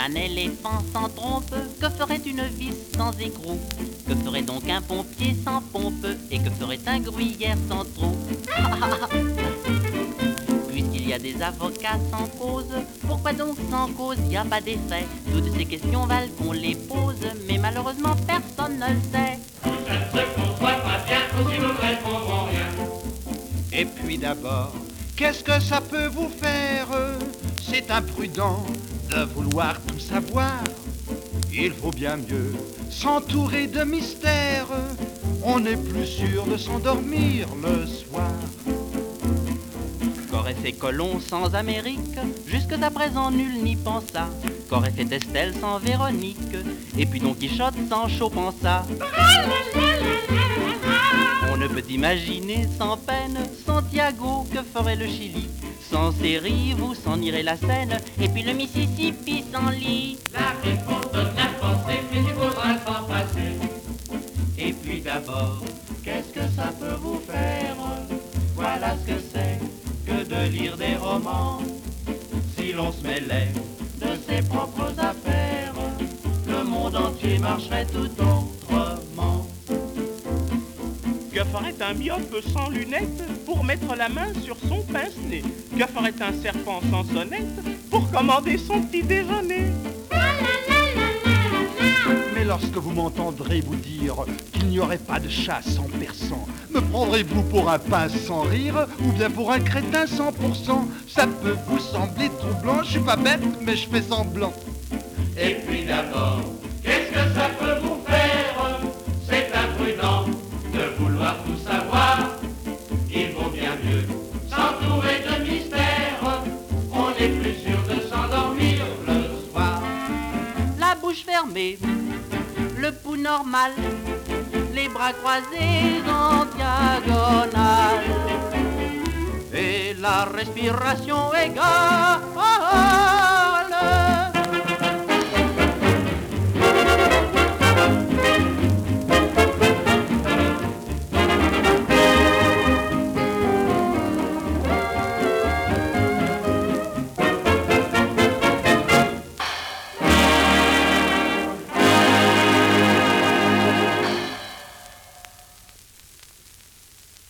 un éléphant sans trompe? Que ferait une vis sans écrou? Que ferait donc un pompier sans pompe? Et que ferait un gruyère sans trou? Puisqu'il y a des avocats sans cause, pourquoi donc sans cause y a pas d'effet? Toutes ces questions valent qu'on les pose, mais malheureusement personne ne le sait. Je ne conçois pas bien si nous ne répondrons rien. Et puis d'abord, qu'est-ce que ça peut vous faire? C'est imprudent de vouloir tout savoir. Il vaut bien mieux s'entourer de mystères. On est plus sûr de s'endormir le soir. Qu'aurait fait Colomb sans Amérique? Jusque à présent nul n'y pensa. Qu'aurait fait Estelle sans Véronique? Et puis Don Quichotte sans Chaupensa. On ne peut imaginer sans peine Santiago, que ferait le Chili sans ses rives ou s'en irait la Seine? Et puis le Mississippi sans lit. La réponse donne la pensée, mais il faudra s'en passer. Et puis d'abord, qu'est-ce que ça peut vous faire? Voilà ce que c'est que de lire des romans. Si l'on se mêlait de ses propres affaires, le monde entier marcherait tout autrement. Que ferait un myope sans lunettes pour mettre la main sur son pince-nez? Que ferait un serpent sans sonnette pour commander son petit déjeuner? Mais lorsque vous m'entendrez vous dire qu'il n'y aurait pas de chat sans persan, me prendrez-vous pour un pince sans rire ou bien pour un crétin 100%? Ça peut vous sembler troublant, je suis pas bête mais je fais semblant. Et puis d'abord, qu'est-ce que ça peut vous faire? C'est imprudent de vouloir tout savoir. Il vaut bien mieux s'entourer de mystères. On est plus sûr de s'endormir le soir. La bouche fermée, le pouls normal, les bras croisés en diagonale, et la respiration égale.